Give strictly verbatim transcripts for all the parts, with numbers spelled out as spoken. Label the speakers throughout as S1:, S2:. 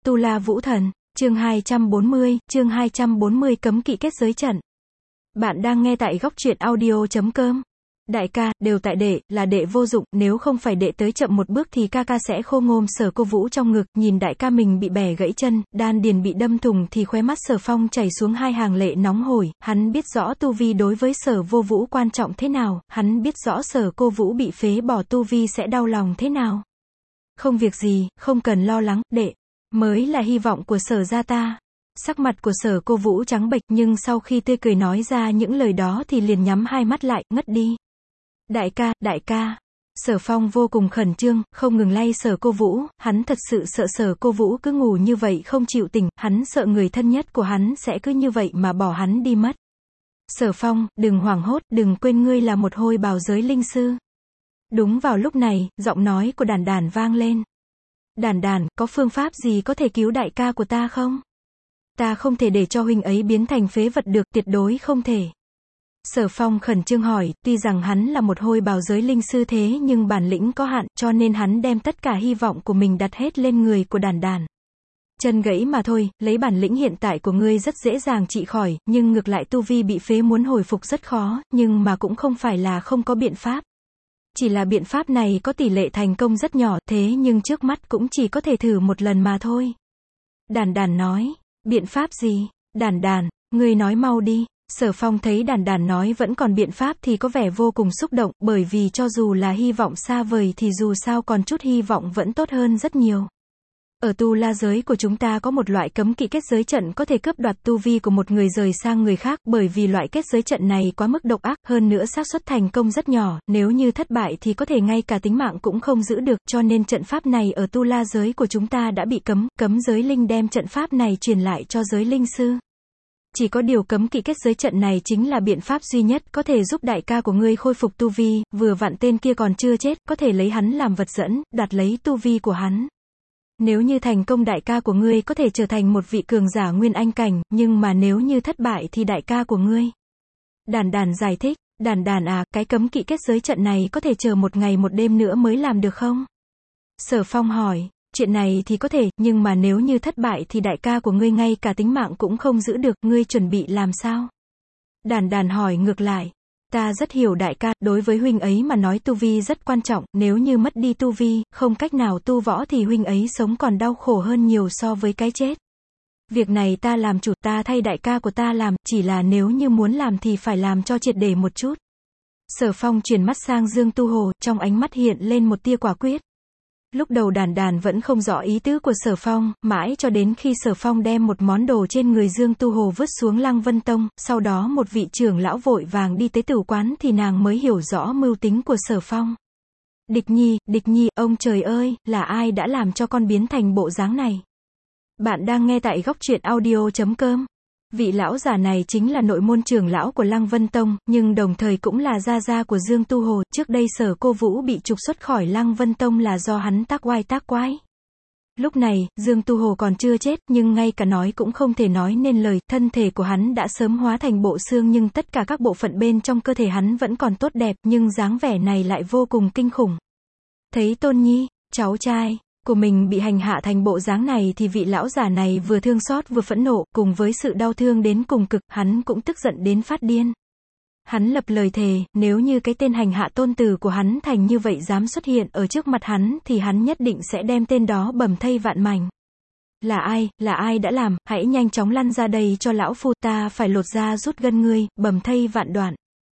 S1: Tu La Vũ Thần, chương hai trăm bốn mươi, chương hai trăm bốn mươi cấm kỵ kết giới trận. Bạn đang nghe tại góc truyện audio chấm com. Đại ca, đều tại đệ, là đệ vô dụng, nếu không phải đệ tới chậm một bước thì ca ca sẽ khô ngôm. Sở Cô Vũ trong ngực, nhìn đại ca mình bị bẻ gãy chân, đan điền bị đâm thủng thì khóe mắt Sở Phong chảy xuống hai hàng lệ nóng hổi, hắn biết rõ tu vi đối với Sở Vô Vũ quan trọng thế nào, hắn biết rõ Sở Cô Vũ bị phế bỏ tu vi sẽ đau lòng thế nào. Không việc gì, không cần lo lắng, đệ mới là hy vọng của Sở gia ta. Sắc mặt của Sở Cô Vũ trắng bệch, nhưng sau khi tươi cười nói ra những lời đó thì liền nhắm hai mắt lại, ngất đi. Đại ca, đại ca. Sở Phong vô cùng khẩn trương, không ngừng lay Sở Cô Vũ, hắn thật sự sợ Sở Cô Vũ cứ ngủ như vậy không chịu tỉnh, hắn sợ người thân nhất của hắn sẽ cứ như vậy mà bỏ hắn đi mất. Sở Phong, đừng hoảng hốt, đừng quên ngươi là một hôi bào giới linh sư. Đúng vào lúc này, giọng nói của Đàn Đàn vang lên. Đàn Đàn, có phương pháp gì có thể cứu đại ca của ta không? Ta không thể để cho huynh ấy biến thành phế vật được, tuyệt đối không thể. Sở Phong khẩn trương hỏi, tuy rằng hắn là một hôi bào giới linh sư thế nhưng bản lĩnh có hạn, cho nên hắn đem tất cả hy vọng của mình đặt hết lên người của Đàn Đàn. Chân gãy mà thôi, lấy bản lĩnh hiện tại của ngươi rất dễ dàng trị khỏi, nhưng ngược lại tu vi bị phế muốn hồi phục rất khó, nhưng mà cũng không phải là không có biện pháp. Chỉ là biện pháp này có tỷ lệ thành công rất nhỏ, thế nhưng trước mắt cũng chỉ có thể thử một lần mà thôi. Đàn Đàn nói, biện pháp gì? Đàn Đàn, ngươi nói mau đi. Sở Phong thấy Đàn Đàn nói vẫn còn biện pháp thì có vẻ vô cùng xúc động, bởi vì cho dù là hy vọng xa vời thì dù sao còn chút hy vọng vẫn tốt hơn rất nhiều. Ở tu la giới của chúng ta có một loại cấm kỵ kết giới trận có thể cướp đoạt tu vi của một người rời sang người khác, bởi vì loại kết giới trận này quá mức độc ác, hơn nữa xác suất thành công rất nhỏ, nếu như thất bại thì có thể ngay cả tính mạng cũng không giữ được, cho nên trận pháp này ở tu la giới của chúng ta đã bị cấm, cấm giới linh đem trận pháp này truyền lại cho giới linh sư. Chỉ có điều cấm kỵ kết giới trận này chính là biện pháp duy nhất có thể giúp đại ca của ngươi khôi phục tu vi, vừa vặn tên kia còn chưa chết, có thể lấy hắn làm vật dẫn, đoạt lấy tu vi của hắn. Nếu như thành công đại ca của ngươi có thể trở thành một vị cường giả nguyên anh cảnh, nhưng mà nếu như thất bại thì đại ca của ngươi. Đàn Đàn giải thích, Đàn Đàn à, cái cấm kỵ kết giới trận này có thể chờ một ngày một đêm nữa mới làm được không? Sở Phong hỏi, chuyện này thì có thể, nhưng mà nếu như thất bại thì đại ca của ngươi ngay cả tính mạng cũng không giữ được, ngươi chuẩn bị làm sao? Đàn Đàn hỏi ngược lại. Ta rất hiểu đại ca, đối với huynh ấy mà nói tu vi rất quan trọng, nếu như mất đi tu vi, không cách nào tu võ thì huynh ấy sống còn đau khổ hơn nhiều so với cái chết. Việc này ta làm chủ, ta thay đại ca của ta làm, chỉ là nếu như muốn làm thì phải làm cho triệt để một chút. Sở Phong chuyển mắt sang Dương Tu Hồ, trong ánh mắt hiện lên một tia quả quyết. Lúc đầu Đàn Đàn vẫn không rõ ý tứ của Sở Phong, mãi cho đến khi Sở Phong đem một món đồ trên người Dương Tu Hồ vứt xuống Lăng Vân Tông, sau đó một vị trưởng lão vội vàng đi tới tửu quán thì nàng mới hiểu rõ mưu tính của Sở Phong. Địch Nhi, Địch Nhi, ông trời ơi, là ai đã làm cho con biến thành bộ dáng này? Bạn đang nghe tại góc truyện audio chấm com. Vị lão giả này chính là nội môn trưởng lão của Lăng Vân Tông, nhưng đồng thời cũng là gia gia của Dương Tu Hồ. Trước đây Sở Cô Vũ bị trục xuất khỏi Lăng Vân Tông là do hắn tác oai tác quái. Lúc này, Dương Tu Hồ còn chưa chết, nhưng ngay cả nói cũng không thể nói nên lời, thân thể của hắn đã sớm hóa thành bộ xương nhưng tất cả các bộ phận bên trong cơ thể hắn vẫn còn tốt đẹp, nhưng dáng vẻ này lại vô cùng kinh khủng. Thấy Tôn Nhi, cháu trai của mình bị hành hạ thành bộ dáng này thì vị lão giả này vừa thương xót vừa phẫn nộ, cùng với sự đau thương đến cùng cực, hắn cũng tức giận đến phát điên. Hắn lập lời thề, nếu như cái tên hành hạ tôn tử của hắn thành như vậy dám xuất hiện ở trước mặt hắn thì hắn nhất định sẽ đem tên đó bầm thây vạn mảnh. Là ai, là ai đã làm, hãy nhanh chóng lăn ra đây cho lão phu, ta phải lột da rút gân ngươi, bầm thây vạn đoạn.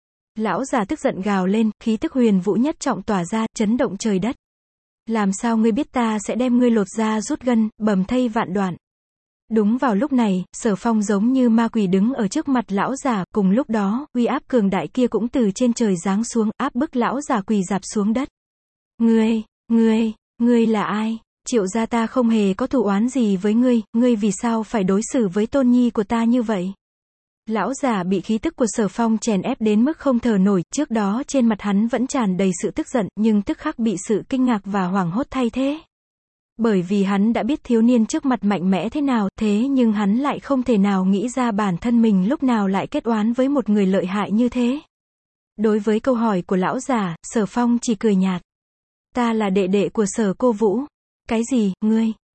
S1: Lão già tức giận gào lên, khí tức huyền vũ nhất trọng tỏa ra, chấn động trời đất. Làm sao ngươi biết ta sẽ đem ngươi lột da rút gân, bầm thây vạn đoạn? Đúng vào lúc này, Sở Phong giống như ma quỷ đứng ở trước mặt lão già, cùng lúc đó, uy áp cường đại kia cũng từ trên trời giáng xuống, áp bức lão già quỳ rạp xuống đất. Ngươi, ngươi, ngươi là ai? Triệu gia ta không hề có thù oán gì với ngươi, ngươi vì sao phải đối xử với Tôn Nhi của ta như vậy? Lão già bị khí tức của Sở Phong chèn ép đến mức không thở nổi, trước đó trên mặt hắn vẫn tràn đầy sự tức giận, nhưng tức khắc bị sự kinh ngạc và hoảng hốt thay thế. Bởi vì hắn đã biết thiếu niên trước mặt mạnh mẽ thế nào, thế nhưng hắn lại không thể nào nghĩ ra bản thân mình lúc nào lại kết oán với một người lợi hại như thế. Đối với câu hỏi của lão già, Sở Phong chỉ cười nhạt. Ta là đệ đệ của Sở Cô Vũ. Cái gì, ngươi?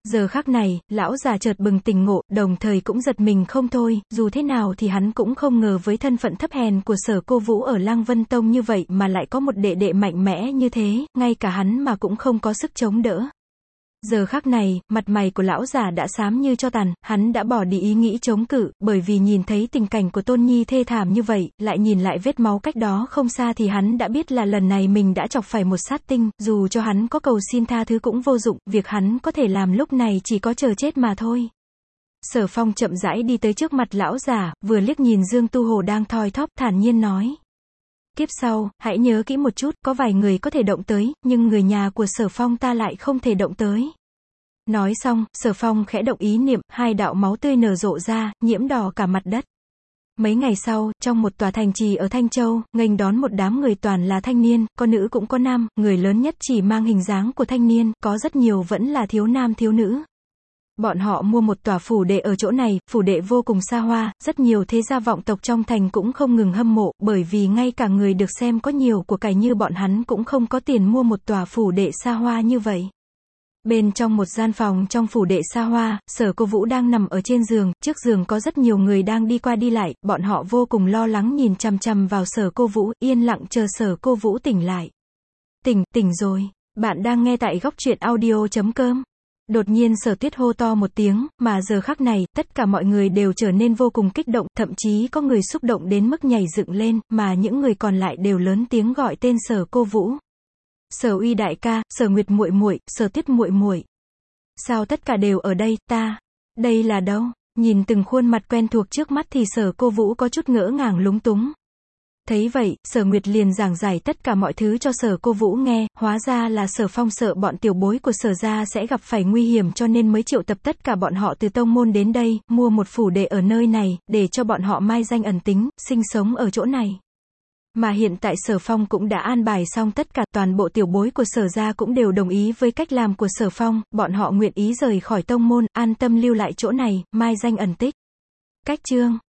S1: Giờ khắc này, lão già chợt bừng tỉnh ngộ, đồng thời cũng giật mình không thôi, dù thế nào thì hắn cũng không ngờ với thân phận thấp hèn của Sở Cô Vũ ở Lăng Vân Tông như vậy mà lại có một đệ đệ mạnh mẽ như thế, ngay cả hắn mà cũng không có sức chống đỡ. Giờ khắc này, mặt mày của lão già đã xám như tro tàn, hắn đã bỏ đi ý nghĩ chống cự, bởi vì nhìn thấy tình cảnh của Tôn Nhi thê thảm như vậy, lại nhìn lại vết máu cách đó không xa thì hắn đã biết là lần này mình đã chọc phải một sát tinh, dù cho hắn có cầu xin tha thứ cũng vô dụng, việc hắn có thể làm lúc này chỉ có chờ chết mà thôi. Sở Phong chậm rãi đi tới trước mặt lão già, vừa liếc nhìn Dương Tu Hồ đang thoi thóp, thản nhiên nói. Kiếp sau, hãy nhớ kỹ một chút, có vài người có thể động tới, nhưng người nhà của Sở Phong ta lại không thể động tới. Nói xong, Sở Phong khẽ động ý niệm, hai đạo máu tươi nở rộ ra, nhiễm đỏ cả mặt đất. Mấy ngày sau, trong một tòa thành trì ở Thanh Châu, nghênh đón một đám người toàn là thanh niên, có nữ cũng có nam, người lớn nhất chỉ mang hình dáng của thanh niên, có rất nhiều vẫn là thiếu nam thiếu nữ. Bọn họ mua một tòa phủ đệ ở chỗ này, phủ đệ vô cùng xa hoa, rất nhiều thế gia vọng tộc trong thành cũng không ngừng hâm mộ, bởi vì ngay cả người được xem có nhiều của cải như bọn hắn cũng không có tiền mua một tòa phủ đệ xa hoa như vậy. Bên trong một gian phòng trong phủ đệ xa hoa, Sở Cô Vũ đang nằm ở trên giường, trước giường có rất nhiều người đang đi qua đi lại, bọn họ vô cùng lo lắng nhìn chằm chằm vào Sở Cô Vũ, yên lặng chờ Sở Cô Vũ tỉnh lại. Tỉnh, tỉnh rồi, bạn đang nghe tại góc truyện audio chấm com. Đột nhiên Sở Tuyết hô to một tiếng, mà giờ khắc này, tất cả mọi người đều trở nên vô cùng kích động, thậm chí có người xúc động đến mức nhảy dựng lên, mà những người còn lại đều lớn tiếng gọi tên Sở Cô Vũ. Sở Uy đại ca, Sở Nguyệt muội muội, Sở Tuyết muội muội. Sao tất cả đều ở đây, ta? Đây là đâu? Nhìn từng khuôn mặt quen thuộc trước mắt thì Sở Cô Vũ có chút ngỡ ngàng lúng túng. Thấy vậy, Sở Nguyệt liền giảng giải tất cả mọi thứ cho Sở Cô Vũ nghe, hóa ra là Sở Phong sợ bọn tiểu bối của Sở gia sẽ gặp phải nguy hiểm cho nên mới triệu tập tất cả bọn họ từ tông môn đến đây, mua một phủ đệ ở nơi này, để cho bọn họ mai danh ẩn tính, sinh sống ở chỗ này. Mà hiện tại Sở Phong cũng đã an bài xong tất cả, toàn bộ tiểu bối của Sở gia cũng đều đồng ý với cách làm của Sở Phong, bọn họ nguyện ý rời khỏi tông môn, an tâm lưu lại chỗ này, mai danh ẩn tích. Cách chương